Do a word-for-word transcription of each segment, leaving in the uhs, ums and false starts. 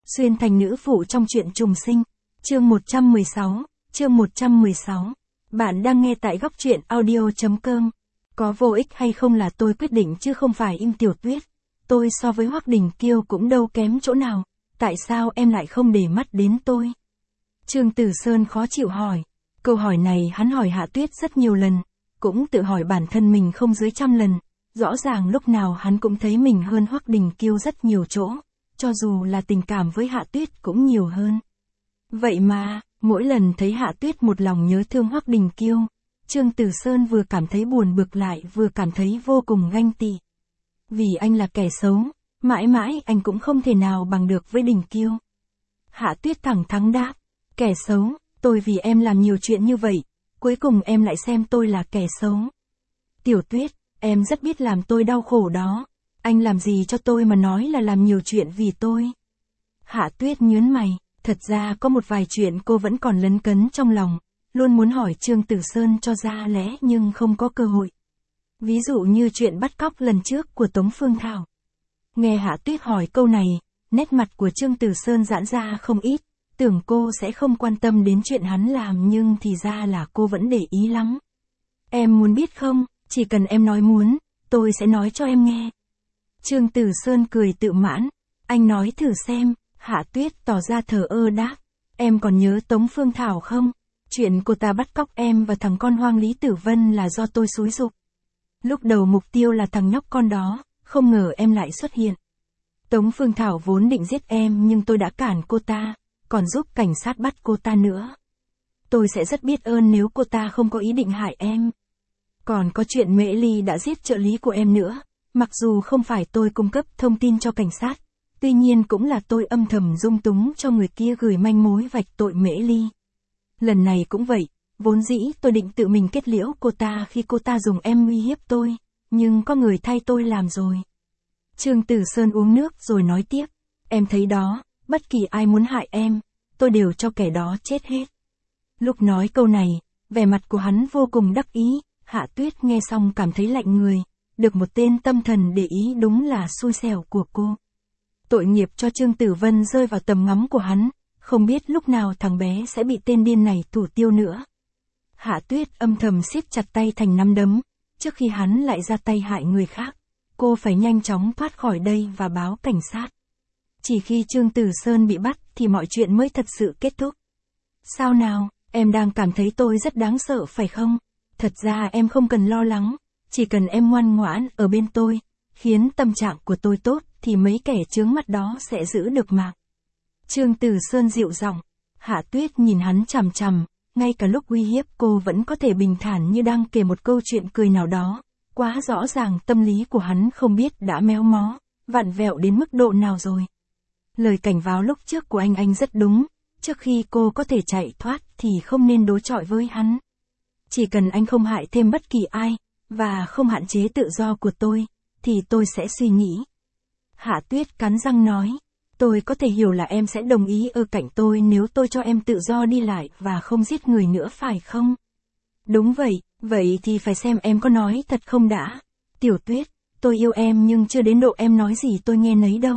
Xuyên thành nữ phụ trong truyện trùng sinh. Chương một trăm mười sáu, chương một trăm mười sáu. Bạn đang nghe tại góc truyện audio.com. Có vô ích hay không là tôi quyết định chứ không phải Im Tiểu Tuyết. Tôi so với Hoắc Đình Kiêu cũng đâu kém chỗ nào. Tại sao em lại không để mắt đến tôi? Trương Tử Sơn khó chịu hỏi. Câu hỏi này hắn hỏi Hạ Tuyết rất nhiều lần. Cũng tự hỏi bản thân mình không dưới trăm lần. Rõ ràng lúc nào hắn cũng thấy mình hơn Hoắc Đình Kiêu rất nhiều chỗ. Cho dù là tình cảm với Hạ Tuyết cũng nhiều hơn. Vậy mà, mỗi lần thấy Hạ Tuyết một lòng nhớ thương Hoắc Đình Kiêu, Trương Tử Sơn vừa cảm thấy buồn bực lại vừa cảm thấy vô cùng ganh tị. Vì anh là kẻ xấu, mãi mãi anh cũng không thể nào bằng được với Đình Kiêu. Hạ Tuyết thẳng thắn đáp, kẻ xấu, tôi vì em làm nhiều chuyện như vậy, cuối cùng em lại xem tôi là kẻ xấu. Tiểu Tuyết, em rất biết làm tôi đau khổ đó. Anh làm gì cho tôi mà nói là làm nhiều chuyện vì tôi? Hạ Tuyết nhớn mày, thật ra có một vài chuyện cô vẫn còn lấn cấn trong lòng, luôn muốn hỏi Trương Tử Sơn cho ra lẽ nhưng không có cơ hội. Ví dụ như chuyện bắt cóc lần trước của Tống Phương Thảo. Nghe Hạ Tuyết hỏi câu này, nét mặt của Trương Tử Sơn giãn ra không ít, tưởng cô sẽ không quan tâm đến chuyện hắn làm nhưng thì ra là cô vẫn để ý lắm. Em muốn biết không, chỉ cần em nói muốn, tôi sẽ nói cho em nghe. Trương Tử Sơn cười tự mãn, anh nói thử xem. Hạ Tuyết tỏ ra thờ ơ đáp, em còn nhớ Tống Phương Thảo không? Chuyện cô ta bắt cóc em và thằng con hoang Lý Tử Vân là do tôi xúi giục. Lúc đầu mục tiêu là thằng nhóc con đó, không ngờ em lại xuất hiện. Tống Phương Thảo vốn định giết em nhưng tôi đã cản cô ta, còn giúp cảnh sát bắt cô ta nữa. Tôi sẽ rất biết ơn nếu cô ta không có ý định hại em. Còn có chuyện Mễ Ly đã giết trợ lý của em nữa, mặc dù không phải tôi cung cấp thông tin cho cảnh sát. Tuy nhiên cũng là tôi âm thầm dung túng cho người kia gửi manh mối vạch tội Mễ Ly. Lần này cũng vậy, vốn dĩ tôi định tự mình kết liễu cô ta khi cô ta dùng em uy hiếp tôi, nhưng có người thay tôi làm rồi. Trương Tử Sơn uống nước rồi nói tiếp, em thấy đó, bất kỳ ai muốn hại em, tôi đều cho kẻ đó chết hết. Lúc nói câu này, vẻ mặt của hắn vô cùng đắc ý, Hạ Tuyết nghe xong cảm thấy lạnh người, được một tên tâm thần để ý đúng là xui xẻo của cô. Tội nghiệp cho Trương Tử Vân rơi vào tầm ngắm của hắn, không biết lúc nào thằng bé sẽ bị tên điên này thủ tiêu nữa. Hạ Tuyết âm thầm siết chặt tay thành nắm đấm, trước khi hắn lại ra tay hại người khác, cô phải nhanh chóng thoát khỏi đây và báo cảnh sát. Chỉ khi Trương Tử Sơn bị bắt thì mọi chuyện mới thật sự kết thúc. Sao nào, em đang cảm thấy tôi rất đáng sợ phải không? Thật ra em không cần lo lắng, chỉ cần em ngoan ngoãn ở bên tôi, khiến tâm trạng của tôi tốt, thì mấy kẻ chướng mắt đó sẽ giữ được mạng. Trương Tử Sơn dịu giọng, Hạ Tuyết nhìn hắn chằm chằm, ngay cả lúc uy hiếp cô vẫn có thể bình thản như đang kể một câu chuyện cười nào đó, quá rõ ràng tâm lý của hắn không biết đã méo mó, vặn vẹo đến mức độ nào rồi. Lời cảnh báo lúc trước của anh anh rất đúng, trước khi cô có thể chạy thoát thì không nên đối chọi với hắn. Chỉ cần anh không hại thêm bất kỳ ai, và không hạn chế tự do của tôi, thì tôi sẽ suy nghĩ. Hạ Tuyết cắn răng nói, tôi có thể hiểu là em sẽ đồng ý ở cạnh tôi nếu tôi cho em tự do đi lại và không giết người nữa phải không? Đúng vậy, vậy thì phải xem em có nói thật không đã. Tiểu Tuyết, tôi yêu em nhưng chưa đến độ em nói gì tôi nghe nấy đâu.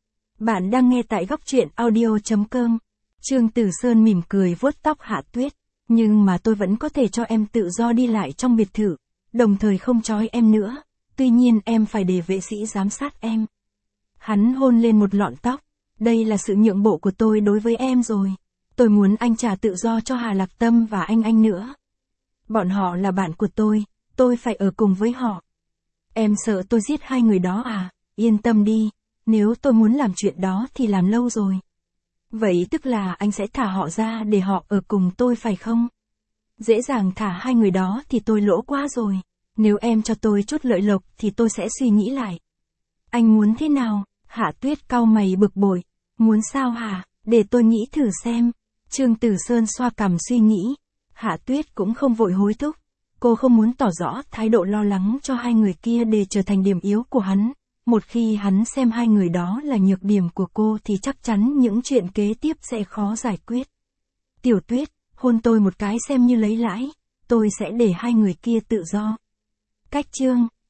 Bạn đang nghe tại góc truyện audio.com. Trương Tử Sơn mỉm cười vuốt tóc Hạ Tuyết, nhưng mà tôi vẫn có thể cho em tự do đi lại trong biệt thự, đồng thời không trói em nữa, tuy nhiên em phải để vệ sĩ giám sát em. Hắn hôn lên một lọn tóc, đây là sự nhượng bộ của tôi đối với em rồi. Tôi muốn anh trả tự do cho Hà Lạc Tâm và anh anh nữa. Bọn họ là bạn của tôi, tôi phải ở cùng với họ. Em sợ tôi giết hai người đó à? Yên tâm đi, nếu tôi muốn làm chuyện đó thì làm lâu rồi. Vậy tức là anh sẽ thả họ ra để họ ở cùng tôi phải không? Dễ dàng thả hai người đó thì tôi lỗ quá rồi. Nếu em cho tôi chút lợi lộc thì tôi sẽ suy nghĩ lại. Anh muốn thế nào? Hạ Tuyết cau mày bực bội. Muốn sao hả? Để tôi nghĩ thử xem. Trương Tử Sơn xoa cằm suy nghĩ. Hạ Tuyết cũng không vội hối thúc. Cô không muốn tỏ rõ thái độ lo lắng cho hai người kia để trở thành điểm yếu của hắn. Một khi hắn xem hai người đó là nhược điểm của cô thì chắc chắn những chuyện kế tiếp sẽ khó giải quyết. Tiểu Tuyết, hôn tôi một cái xem như lấy lãi. Tôi sẽ để hai người kia tự do. Cách chương